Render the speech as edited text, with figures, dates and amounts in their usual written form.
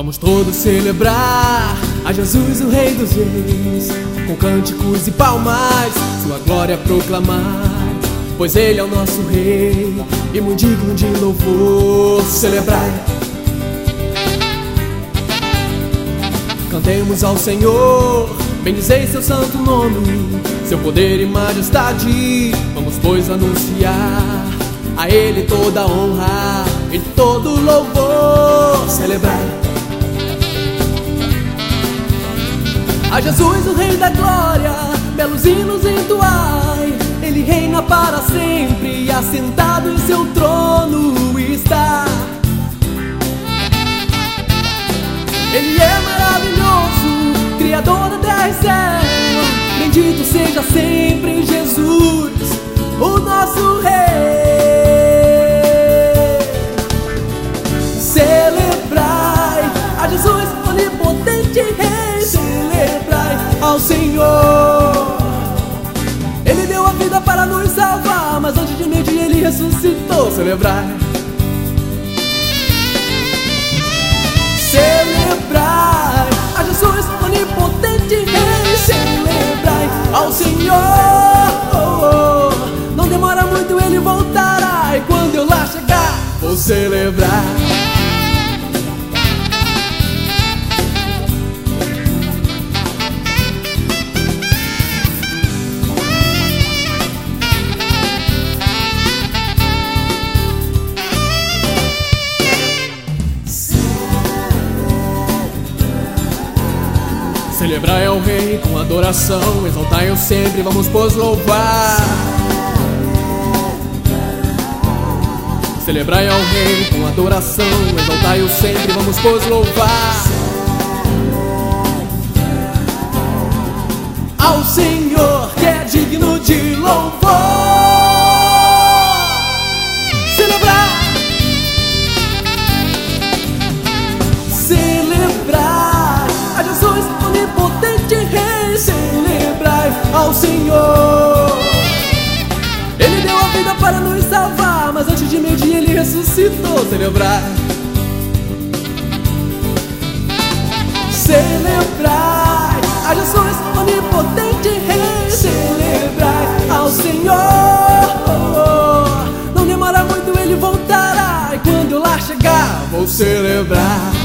Vamos todos celebrar a Jesus, o Rei dos Reis, com cânticos e palmas, sua glória proclamar, pois Ele é o nosso Rei e muito digno de louvor. Celebrai, cantemos ao Senhor, bendizei seu santo nome, seu poder e majestade. Vamos pois anunciar a Ele toda a honra e todo o louvor. Celebrai a Jesus, o Rei da glória, belos hinos entoai. Ele reina para sempre e assentado em seu trono está. Ele é maravilhoso, Criador da terra e céu. Bendito seja sempre Jesus, o nosso Rei. Celebrai a Jesus, onipotente Rei. Celebrai ao Senhor. Ele deu a vida para nos salvar, mas antes de medir Ele ressuscitou. Celebrai, celebrai a Jesus, onipotente Rei. Celebrai ao Senhor. Não demora muito, Ele voltará, e quando eu lá chegar, vou celebrar. Celebrai ao Rei com adoração, exaltai-o sempre, vamos pois louvar. Celebrai ao Rei com adoração, exaltai-o sempre, vamos pois louvar. Ao Senhor que é digno de louvor. Celebrai, celebrai a Jesus, onipotente Rei. Celebrai ao Senhor. Ele deu a vida para nos salvar, mas antes de medir Ele ressuscitou. Celebrai, celebrai a Jesus, onipotente Rei. Celebrai ao Senhor. Não demora muito, Ele voltará, e quando eu lá chegar, vou celebrar.